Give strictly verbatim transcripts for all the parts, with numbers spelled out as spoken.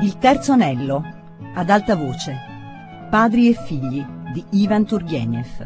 Il terzo anello, ad alta voce. Padri e figli di Ivan Turgenev.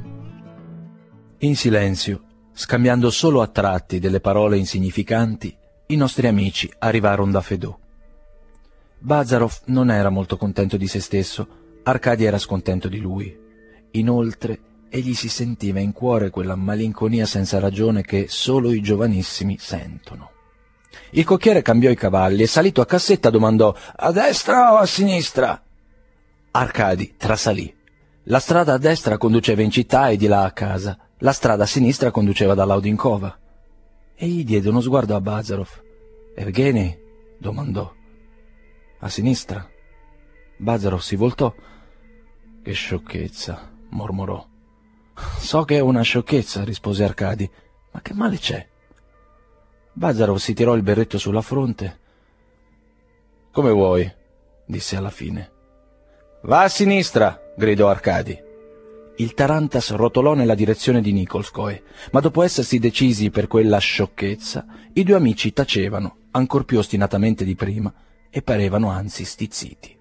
In silenzio, scambiando solo a tratti delle parole insignificanti, i nostri amici arrivarono da Fedot. Bazarov non era molto contento di se stesso, Arkady era scontento di lui. Inoltre, egli si sentiva in cuore quella malinconia senza ragione che solo i giovanissimi sentono. Il cocchiere cambiò i cavalli e, salito a cassetta, domandò: «A destra o a sinistra?» Arkady trasalì. La strada a destra conduceva in città e di là a casa. La strada a sinistra conduceva dall'Audinkova. Egli diede uno sguardo a Bazarov. «Evgeny?» domandò. «A sinistra?» Bazarov si voltò. «Che sciocchezza», mormorò. «So che è una sciocchezza», rispose Arkady. «Ma che male c'è?» Bazarov si tirò il berretto sulla fronte. «Come vuoi», disse alla fine. «Va a sinistra», gridò Arkady. Il Tarantas rotolò nella direzione di Nikolskoe, ma dopo essersi decisi per quella sciocchezza, i due amici tacevano, ancor più ostinatamente di prima, e parevano anzi stizziti.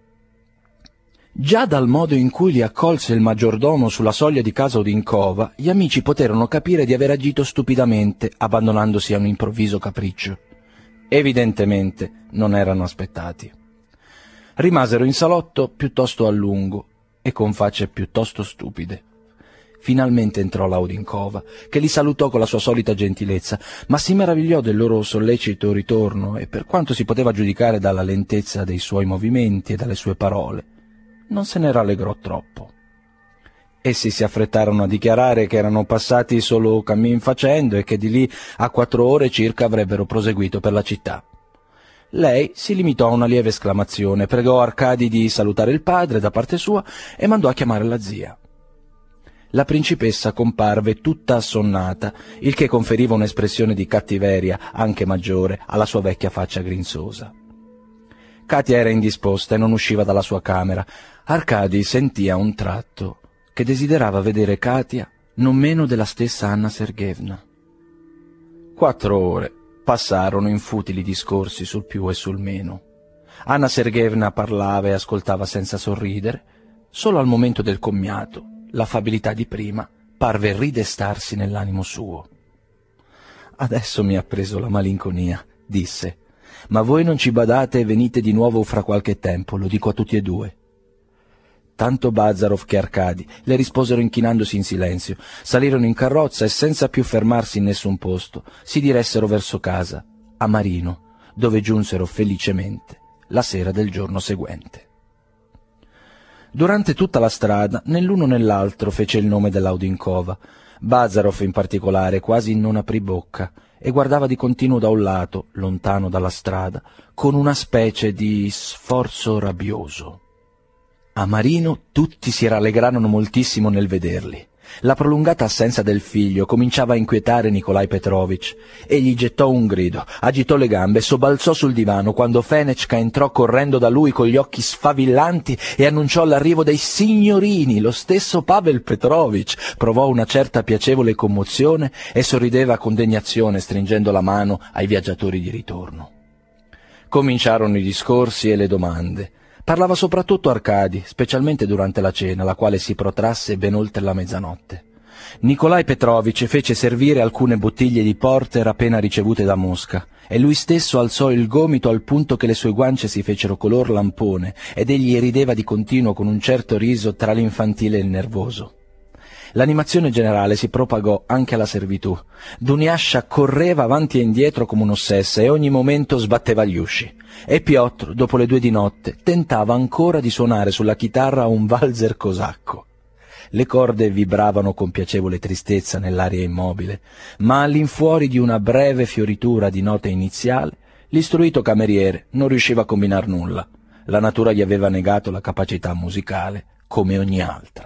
Già dal modo in cui li accolse il maggiordomo sulla soglia di casa Audinkova, gli amici poterono capire di aver agito stupidamente, abbandonandosi a un improvviso capriccio. Evidentemente non erano aspettati. Rimasero in salotto piuttosto a lungo e con facce piuttosto stupide. Finalmente entrò l'Audinkova, che li salutò con la sua solita gentilezza, ma si meravigliò del loro sollecito ritorno e, per quanto si poteva giudicare dalla lentezza dei suoi movimenti e dalle sue parole, non se ne rallegrò troppo. Essi si affrettarono a dichiarare che erano passati solo cammin facendo e che di lì a quattro ore circa avrebbero proseguito per la città. Lei si limitò a una lieve esclamazione, pregò Arkady di salutare il padre da parte sua e mandò a chiamare la zia. La principessa comparve tutta assonnata, il che conferiva un'espressione di cattiveria, anche maggiore, alla sua vecchia faccia grinzosa. Katia era indisposta e non usciva dalla sua camera. Arkady sentì a un tratto che desiderava vedere Katia non meno della stessa Anna Sergeevna. Quattro ore passarono in futili discorsi sul più e sul meno. Anna Sergeevna parlava e ascoltava senza sorridere. Solo al momento del commiato l'affabilità di prima parve ridestarsi nell'animo suo. «Adesso mi ha preso la malinconia», disse. «Ma voi non ci badate e venite di nuovo fra qualche tempo, lo dico a tutti e due». Tanto Bazarov che Arkady le risposero inchinandosi in silenzio, salirono in carrozza e senza più fermarsi in nessun posto si diressero verso casa, a Marino, dove giunsero felicemente la sera del giorno seguente. Durante tutta la strada, né l'uno né l'altro fece il nome dell'Audinkova. Bazarov in particolare quasi non aprì bocca e guardava di continuo da un lato, lontano dalla strada, con una specie di sforzo rabbioso. A Marino tutti si rallegrarono moltissimo nel vederli. La prolungata assenza del figlio cominciava a inquietare Nikolaj Petrovich. Egli gettò un grido, agitò le gambe, sobbalzò sul divano quando Fenechka entrò correndo da lui con gli occhi sfavillanti e annunciò l'arrivo dei signorini. Lo stesso Pavel Petrovich provò una certa piacevole commozione e sorrideva con degnazione stringendo la mano ai viaggiatori di ritorno. Cominciarono i discorsi e le domande. Parlava soprattutto Arkady, specialmente durante la cena, la quale si protrasse ben oltre la mezzanotte. Nikolaj Petrovich fece servire alcune bottiglie di porter appena ricevute da Mosca, e lui stesso alzò il gomito al punto che le sue guance si fecero color lampone, ed egli rideva di continuo con un certo riso tra l'infantile e il nervoso. L'animazione generale si propagò anche alla servitù. Duniascia correva avanti e indietro come un'ossessa e ogni momento sbatteva gli usci. E Piotr, dopo le due di notte, tentava ancora di suonare sulla chitarra un valzer cosacco. Le corde vibravano con piacevole tristezza nell'aria immobile, ma all'infuori di una breve fioritura di note iniziale, l'istruito cameriere non riusciva a combinar nulla. La natura gli aveva negato la capacità musicale come ogni altra.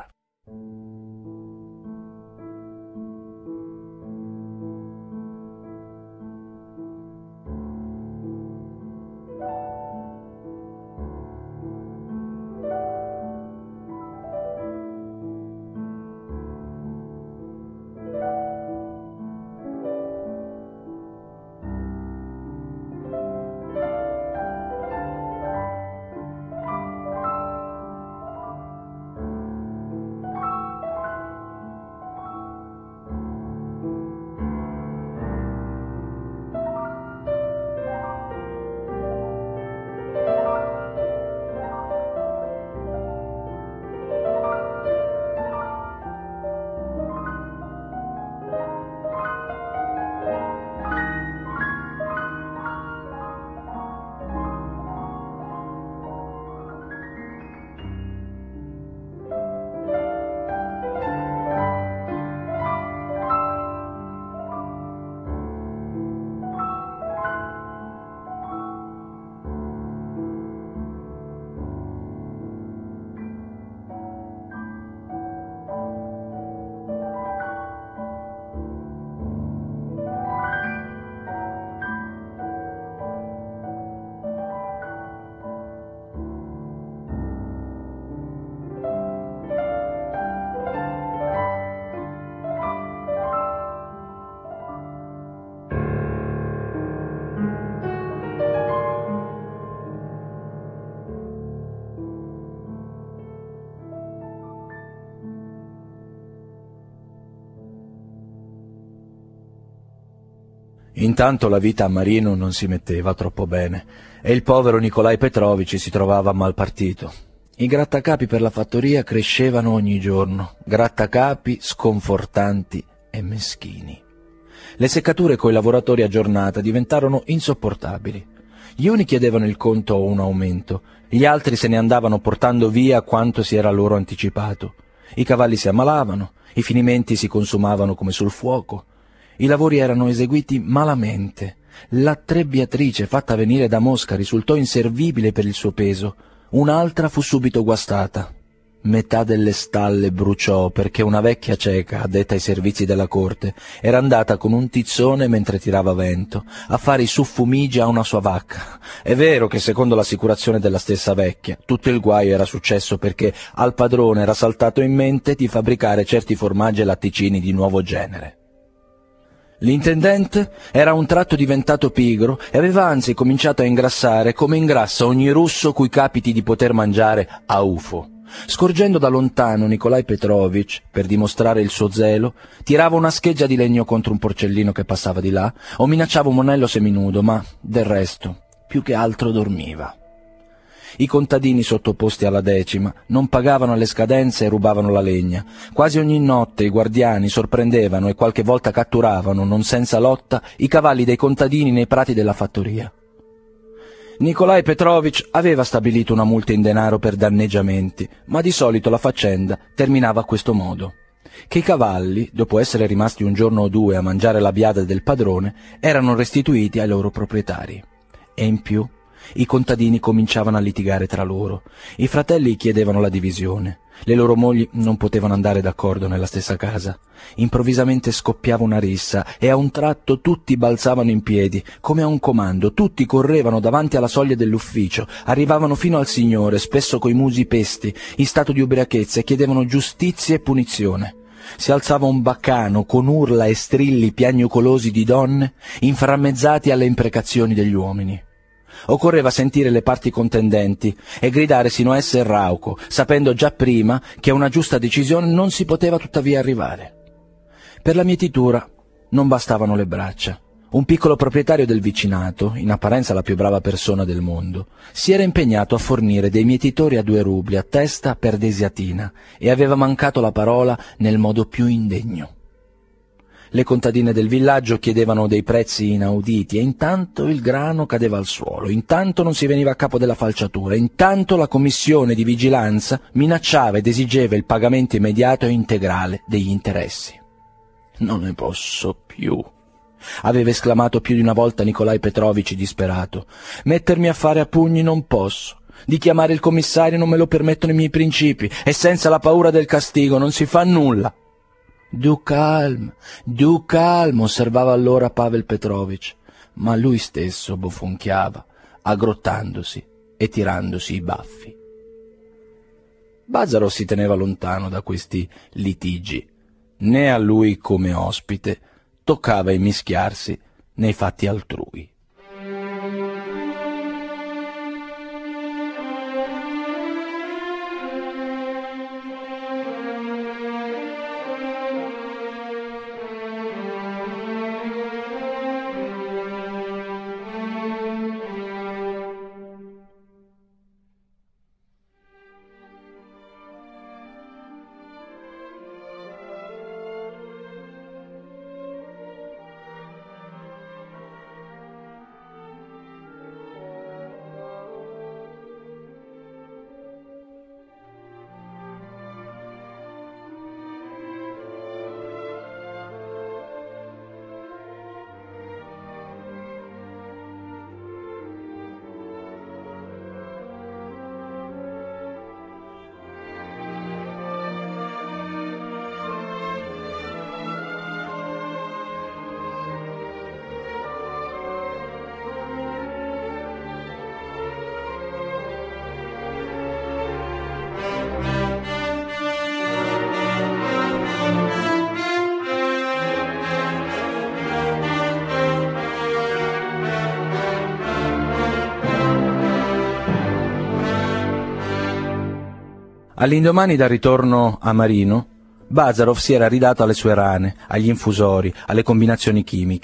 Intanto la vita a Marino non si metteva troppo bene e il povero Nikolaj Petrovič si trovava mal partito. I grattacapi per la fattoria crescevano ogni giorno, grattacapi sconfortanti e meschini. Le seccature coi lavoratori a giornata diventarono insopportabili. Gli uni chiedevano il conto o un aumento, gli altri se ne andavano portando via quanto si era loro anticipato. I cavalli si ammalavano, i finimenti si consumavano come sul fuoco. I lavori erano eseguiti malamente. La trebbiatrice fatta venire da Mosca risultò inservibile per il suo peso. Un'altra fu subito guastata. Metà delle stalle bruciò perché una vecchia ceca, addetta ai servizi della corte, era andata con un tizzone mentre tirava vento a fare i suffumigi a una sua vacca. È vero che secondo l'assicurazione della stessa vecchia tutto il guaio era successo perché al padrone era saltato in mente di fabbricare certi formaggi e latticini di nuovo genere. L'intendente era a un tratto diventato pigro e aveva anzi cominciato a ingrassare come ingrassa ogni russo cui capiti di poter mangiare a ufo. Scorgendo da lontano Nikolaj Petrovič, per dimostrare il suo zelo, tirava una scheggia di legno contro un porcellino che passava di là o minacciava un monello seminudo, ma, del resto, più che altro dormiva. I contadini sottoposti alla decima non pagavano le scadenze e rubavano la legna. Quasi ogni notte i guardiani sorprendevano e qualche volta catturavano, non senza lotta, i cavalli dei contadini nei prati della fattoria. Nikolaj Petrovič aveva stabilito una multa in denaro per danneggiamenti, ma di solito la faccenda terminava a questo modo: che i cavalli, dopo essere rimasti un giorno o due a mangiare la biada del padrone, erano restituiti ai loro proprietari. E in più i contadini cominciavano a litigare tra loro. I fratelli chiedevano la divisione. Le loro mogli non potevano andare d'accordo nella stessa casa. Improvvisamente scoppiava una rissa e a un tratto tutti balzavano in piedi, come a un comando. Tutti correvano davanti alla soglia dell'ufficio, arrivavano fino al signore, spesso coi musi pesti, in stato di ubriachezza, e chiedevano giustizia e punizione. Si alzava un baccano con urla e strilli piagnucolosi di donne, inframmezzati alle imprecazioni degli uomini. Occorreva sentire le parti contendenti e gridare sino a esser rauco, sapendo già prima che a una giusta decisione non si poteva tuttavia arrivare. Per la mietitura non bastavano le braccia. Un piccolo proprietario del vicinato, in apparenza la più brava persona del mondo, si era impegnato a fornire dei mietitori a due rubli a testa per desiatina e aveva mancato la parola nel modo più indegno. Le contadine del villaggio chiedevano dei prezzi inauditi e intanto il grano cadeva al suolo, intanto non si veniva a capo della falciatura, intanto la commissione di vigilanza minacciava ed esigeva il pagamento immediato e integrale degli interessi. «Non ne posso più», aveva esclamato più di una volta Nikolaj Petrovič disperato. «Mettermi a fare a pugni non posso. Di chiamare il commissario non me lo permettono i miei principi e senza la paura del castigo non si fa nulla». «Du calm, du calm», osservava allora Pavel Petrovič, ma lui stesso bofonchiava, aggrottandosi e tirandosi i baffi. Bazarov si teneva lontano da questi litigi. Né a lui come ospite toccava immischiarsi nei fatti altrui. All'indomani dal ritorno a Marino, Bazarov si era ridato alle sue rane, agli infusori, alle combinazioni chimiche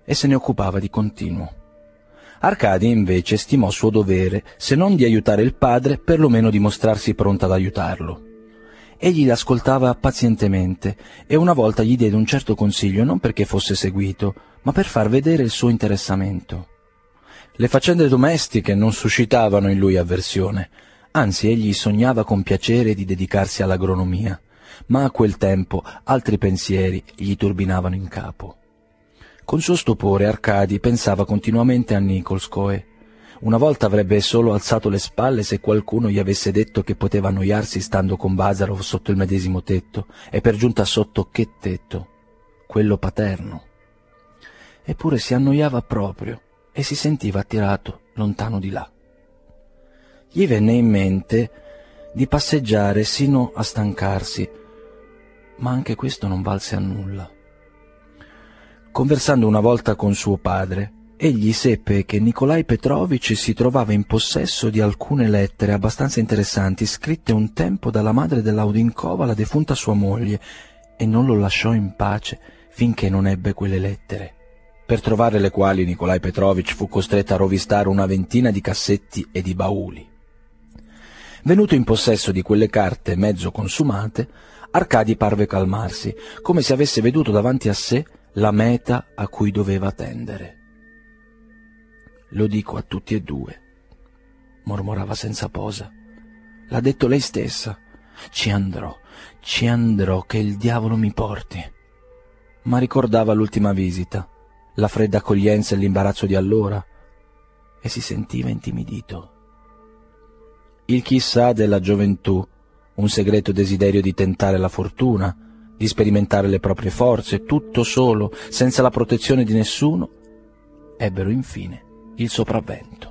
e se ne occupava di continuo. Arcadia invece stimò suo dovere, se non di aiutare il padre, perlomeno di mostrarsi pronta ad aiutarlo. Egli l'ascoltava pazientemente e una volta gli diede un certo consiglio non perché fosse seguito, ma per far vedere il suo interessamento. Le faccende domestiche non suscitavano in lui avversione, anzi egli sognava con piacere di dedicarsi all'agronomia, ma a quel tempo altri pensieri gli turbinavano in capo. Con suo stupore Arcadi pensava continuamente a Nikolskoe. Una volta avrebbe solo alzato le spalle se qualcuno gli avesse detto che poteva annoiarsi stando con Bazarov sotto il medesimo tetto, e per giunta sotto che tetto? Quello paterno. Eppure si annoiava proprio e si sentiva attirato lontano di là. Gli venne in mente di passeggiare sino a stancarsi, ma anche questo non valse a nulla. Conversando una volta con suo padre, egli seppe che Nikolai Petrovich si trovava in possesso di alcune lettere abbastanza interessanti scritte un tempo dalla madre dell'Audinkova alla defunta sua moglie, e non lo lasciò in pace finché non ebbe quelle lettere, per trovare le quali Nikolai Petrovich fu costretto a rovistare una ventina di cassetti e di bauli. Venuto in possesso di quelle carte mezzo consumate, Arcadi parve calmarsi, come se avesse veduto davanti a sé la meta a cui doveva tendere. «Lo dico a tutti e due», mormorava senza posa. «L'ha detto lei stessa. Ci andrò, ci andrò, che il diavolo mi porti». Ma ricordava l'ultima visita, la fredda accoglienza e l'imbarazzo di allora, e si sentiva intimidito. Il chissà della gioventù, un segreto desiderio di tentare la fortuna, di sperimentare le proprie forze, tutto solo, senza la protezione di nessuno, ebbero infine il sopravvento.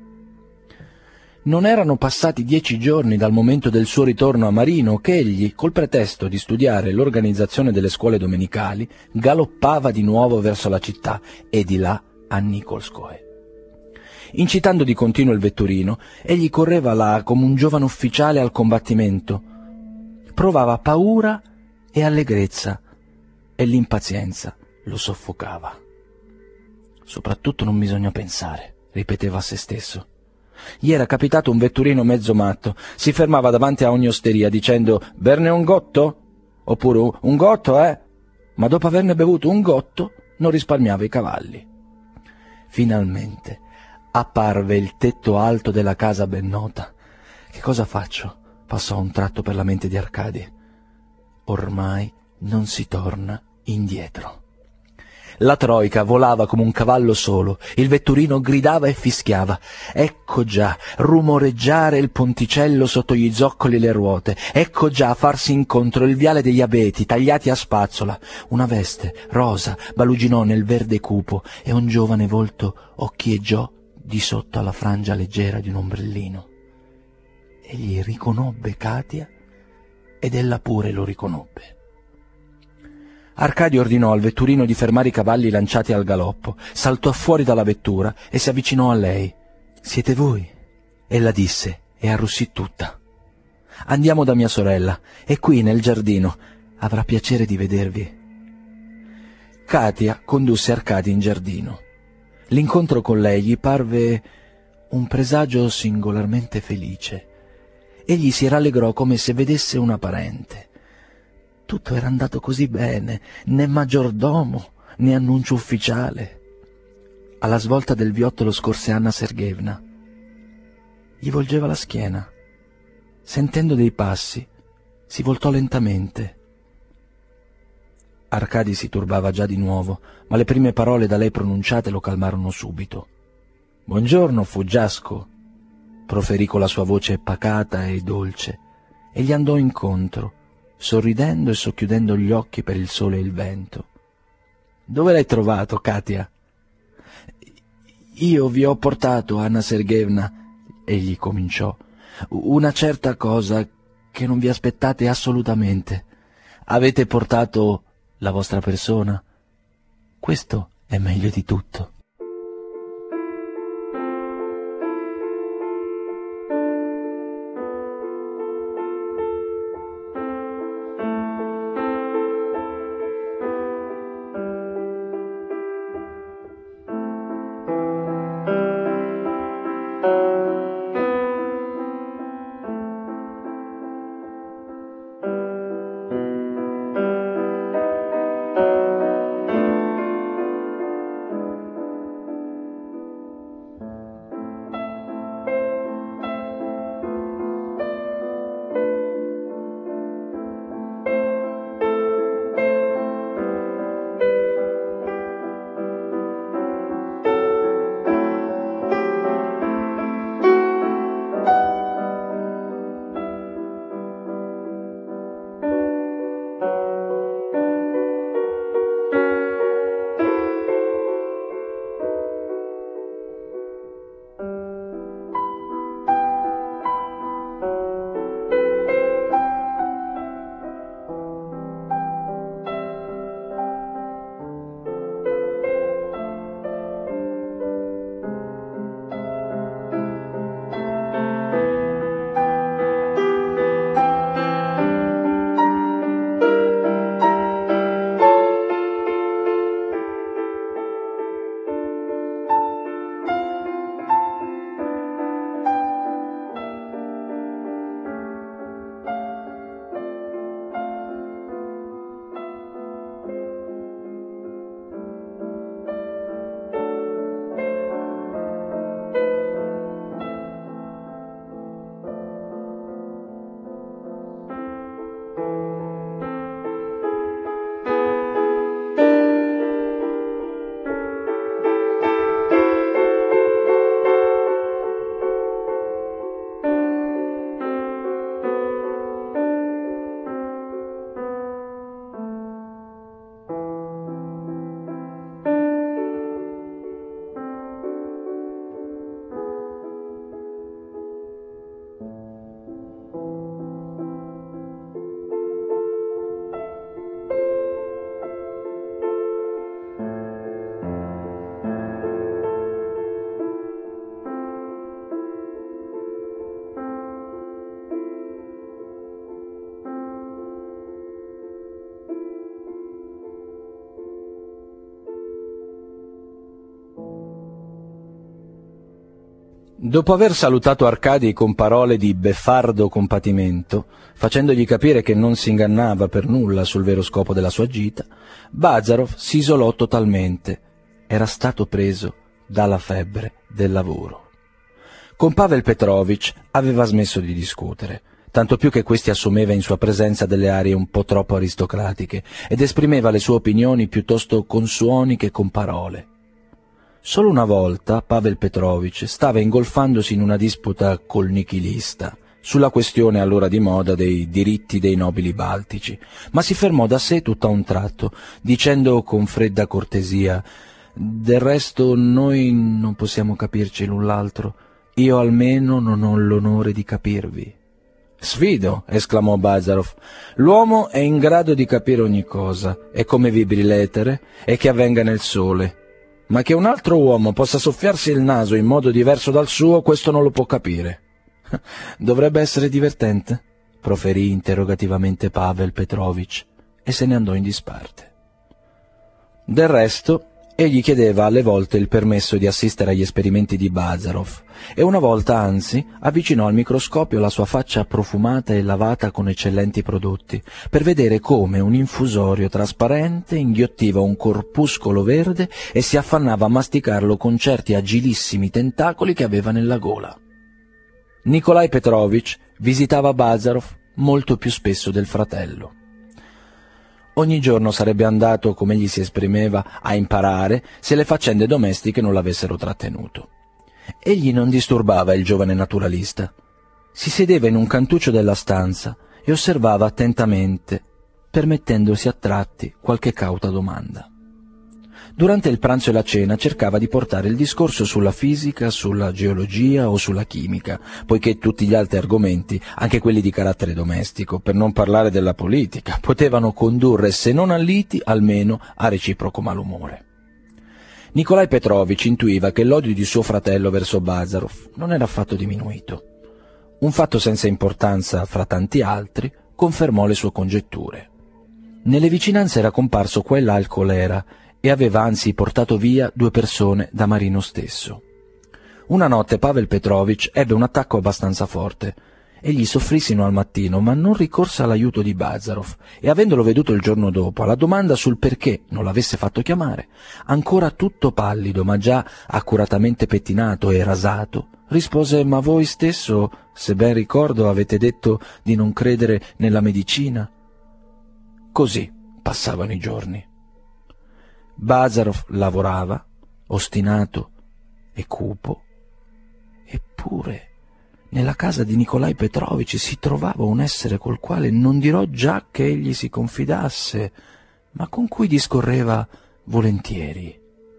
Non erano passati dieci giorni dal momento del suo ritorno a Marino che egli, col pretesto di studiare l'organizzazione delle scuole domenicali, galoppava di nuovo verso la città e di là a Nikolskoe. Incitando di continuo il vetturino, egli correva là come un giovane ufficiale al combattimento. Provava paura e allegrezza, e l'impazienza lo soffocava. «Soprattutto non bisogna pensare», ripeteva a se stesso. Gli era capitato un vetturino mezzo matto, si fermava davanti a ogni osteria dicendo «Berne un gotto?» oppure «Un gotto, eh?» Ma dopo averne bevuto un gotto non risparmiava i cavalli. Finalmente apparve il tetto alto della casa ben nota. «Che cosa faccio?» passò un tratto per la mente di Arcadi. Ormai non si torna indietro. La troika volava come un cavallo solo, il vetturino gridava e fischiava. Ecco già rumoreggiare il ponticello sotto gli zoccoli e le ruote, ecco già farsi incontro il viale degli abeti tagliati a spazzola. Una veste rosa baluginò nel verde cupo e un giovane volto occhieggiò di sotto alla frangia leggera di un ombrellino. Egli riconobbe Katia ed ella pure lo riconobbe. Arcadio ordinò al vetturino di fermare i cavalli lanciati al galoppo, saltò fuori dalla vettura e si avvicinò a lei. «Siete voi?» Ella disse e arrossì tutta. «Andiamo da mia sorella, è qui nel giardino, avrà piacere di vedervi». Katia condusse Arcadio in giardino. L'incontro con lei gli parve un presagio singolarmente felice. Egli si rallegrò come se vedesse una parente. Tutto era andato così bene, né maggiordomo, né annuncio ufficiale. Alla svolta del viottolo scorse Anna Sergeevna. Gli volgeva la schiena. Sentendo dei passi, si voltò lentamente. Arcadi si turbava già di nuovo, ma le prime parole da lei pronunciate lo calmarono subito. «Buongiorno, fuggiasco», proferì con la sua voce pacata e dolce, e gli andò incontro, sorridendo e socchiudendo gli occhi per il sole e il vento. «Dove l'hai trovato, Katia?» «Io vi ho portato, Anna Sergeevna», egli cominciò, «una certa cosa che non vi aspettate assolutamente. Avete portato la vostra persona? Questo è meglio di tutto». Dopo aver salutato Arkady con parole di beffardo compatimento, facendogli capire che non si ingannava per nulla sul vero scopo della sua gita, Bazarov si isolò totalmente. Era stato preso dalla febbre del lavoro. Con Pavel Petrovich aveva smesso di discutere, tanto più che questi assumeva in sua presenza delle arie un po' troppo aristocratiche ed esprimeva le sue opinioni piuttosto con suoni che con parole. Solo una volta Pavel Petrovich stava ingolfandosi in una disputa col nichilista sulla questione allora di moda dei diritti dei nobili baltici, ma si fermò da sé tutto a un tratto, dicendo con fredda cortesia: «Del resto noi non possiamo capirci l'un l'altro. Io almeno non ho l'onore di capirvi». «Sfido», esclamò Bazarov, «l'uomo è in grado di capire ogni cosa, è come vibri l'etere e che avvenga nel sole. Ma che un altro uomo possa soffiarsi il naso in modo diverso dal suo, questo non lo può capire». «Dovrebbe essere divertente», proferì interrogativamente Pavel Petrovich, e se ne andò in disparte. Del resto, egli chiedeva alle volte il permesso di assistere agli esperimenti di Bazarov, e una volta anzi avvicinò al microscopio la sua faccia profumata e lavata con eccellenti prodotti, per vedere come un infusorio trasparente inghiottiva un corpuscolo verde e si affannava a masticarlo con certi agilissimi tentacoli che aveva nella gola. Nikolai Petrovich visitava Bazarov molto più spesso del fratello. Ogni giorno sarebbe andato, come egli si esprimeva, a imparare se le faccende domestiche non l'avessero trattenuto. Egli non disturbava il giovane naturalista. Si sedeva in un cantuccio della stanza e osservava attentamente, permettendosi a tratti qualche cauta domanda. Durante il pranzo e la cena cercava di portare il discorso sulla fisica, sulla geologia o sulla chimica, poiché tutti gli altri argomenti, anche quelli di carattere domestico, per non parlare della politica, potevano condurre, se non a liti, almeno a reciproco malumore. Nikolai Petrovich intuiva che l'odio di suo fratello verso Bazarov non era affatto diminuito. Un fatto senza importanza fra tanti altri confermò le sue congetture. Nelle vicinanze era comparso qua e là il colera, e aveva anzi portato via due persone da Marino stesso. Una notte Pavel Petrovich ebbe un attacco abbastanza forte. Egli soffrì sino al mattino, ma non ricorse all'aiuto di Bazarov, e avendolo veduto il giorno dopo, alla domanda sul perché non l'avesse fatto chiamare, ancora tutto pallido, ma già accuratamente pettinato e rasato, rispose: «Ma voi stesso, se ben ricordo, avete detto di non credere nella medicina». Così passavano i giorni. Bazarov lavorava, ostinato e cupo, eppure nella casa di Nikolai Petrovich si trovava un essere col quale non dirò già che egli si confidasse, ma con cui discorreva volentieri.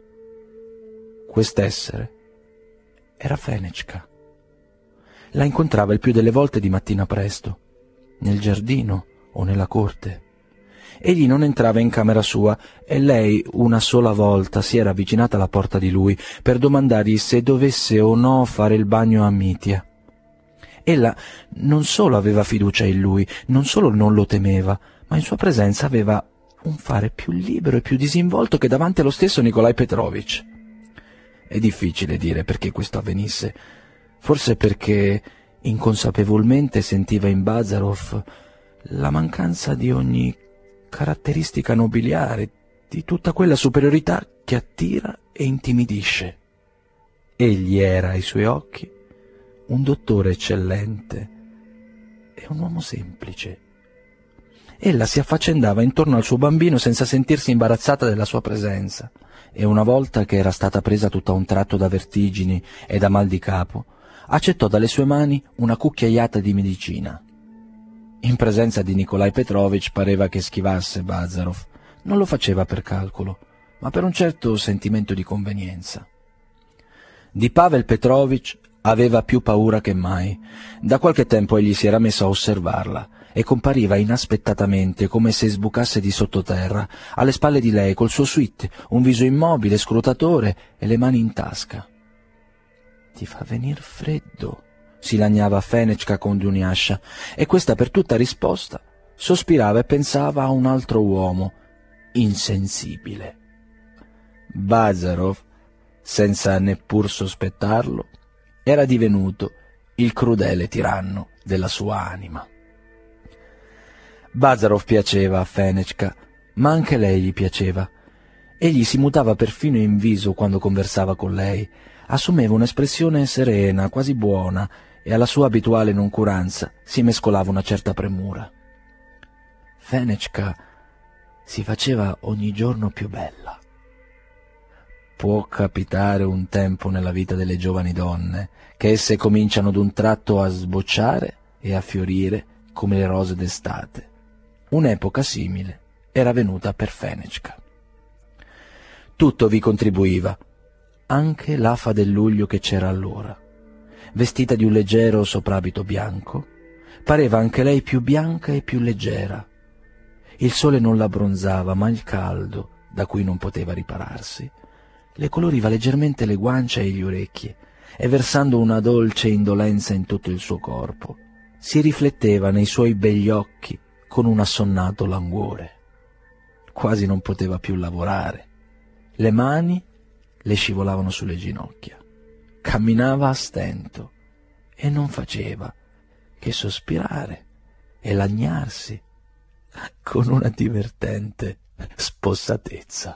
Quest'essere era Fenechka. La incontrava il più delle volte di mattina presto, nel giardino o nella corte. Egli non entrava in camera sua e lei una sola volta si era avvicinata alla porta di lui per domandargli se dovesse o no fare il bagno a Mitya. Ella non solo aveva fiducia in lui, non solo non lo temeva, ma in sua presenza aveva un fare più libero e più disinvolto che davanti allo stesso Nikolai Petrovich. È difficile dire perché questo avvenisse, forse perché inconsapevolmente sentiva in Bazarov la mancanza di ogni caratteristica nobiliare, di tutta quella superiorità che attira e intimidisce. Egli era ai suoi occhi un dottore eccellente e un uomo semplice. Ella si affaccendava intorno al suo bambino senza sentirsi imbarazzata della sua presenza, e una volta che era stata presa tutto a un tratto da vertigini e da mal di capo, accettò dalle sue mani una cucchiaiata di medicina. In presenza di Nikolai Petrovich pareva che schivasse Bazarov. Non lo faceva per calcolo, ma per un certo sentimento di convenienza. Di Pavel Petrovich aveva più paura che mai. Da qualche tempo egli si era messo a osservarla e compariva inaspettatamente, come se sbucasse di sottoterra, alle spalle di lei col suo suite, un viso immobile, scrutatore e le mani in tasca. «Ti fa venir freddo», si lagnava Fenechka con Dunyasha, e questa per tutta risposta sospirava e pensava a un altro uomo, insensibile. Bazarov, senza neppur sospettarlo, era divenuto il crudele tiranno della sua anima. Bazarov piaceva a Fenechka, ma anche lei gli piaceva. Egli si mutava perfino in viso quando conversava con lei, assumeva un'espressione serena, quasi buona, e alla sua abituale noncuranza si mescolava una certa premura. Fenechka si faceva ogni giorno più bella. Può capitare un tempo nella vita delle giovani donne che esse cominciano d'un tratto a sbocciare e a fiorire come le rose d'estate. Un'epoca simile era venuta per Fenechka. Tutto vi contribuiva, anche l'afa del luglio che c'era allora. Vestita di un leggero soprabito bianco, pareva anche lei più bianca e più leggera. Il sole non l'abbronzava, ma il caldo, da cui non poteva ripararsi, le coloriva leggermente le guance e gli orecchi, e versando una dolce indolenza in tutto il suo corpo, si rifletteva nei suoi begli occhi con un assonnato languore. Quasi non poteva più lavorare. Le mani le scivolavano sulle ginocchia. Camminava a stento e non faceva che sospirare e lagnarsi con una divertente spossatezza.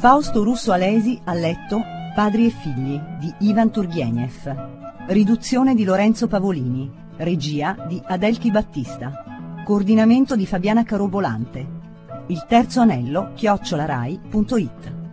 Fausto Russo Alesi ha letto Padri e figli di Ivan Turgenev. Riduzione di Lorenzo Pavolini. Regia di Adelchi Battista. Coordinamento di Fabiana Carobolante. Il terzo anello chiocciolarai punto it.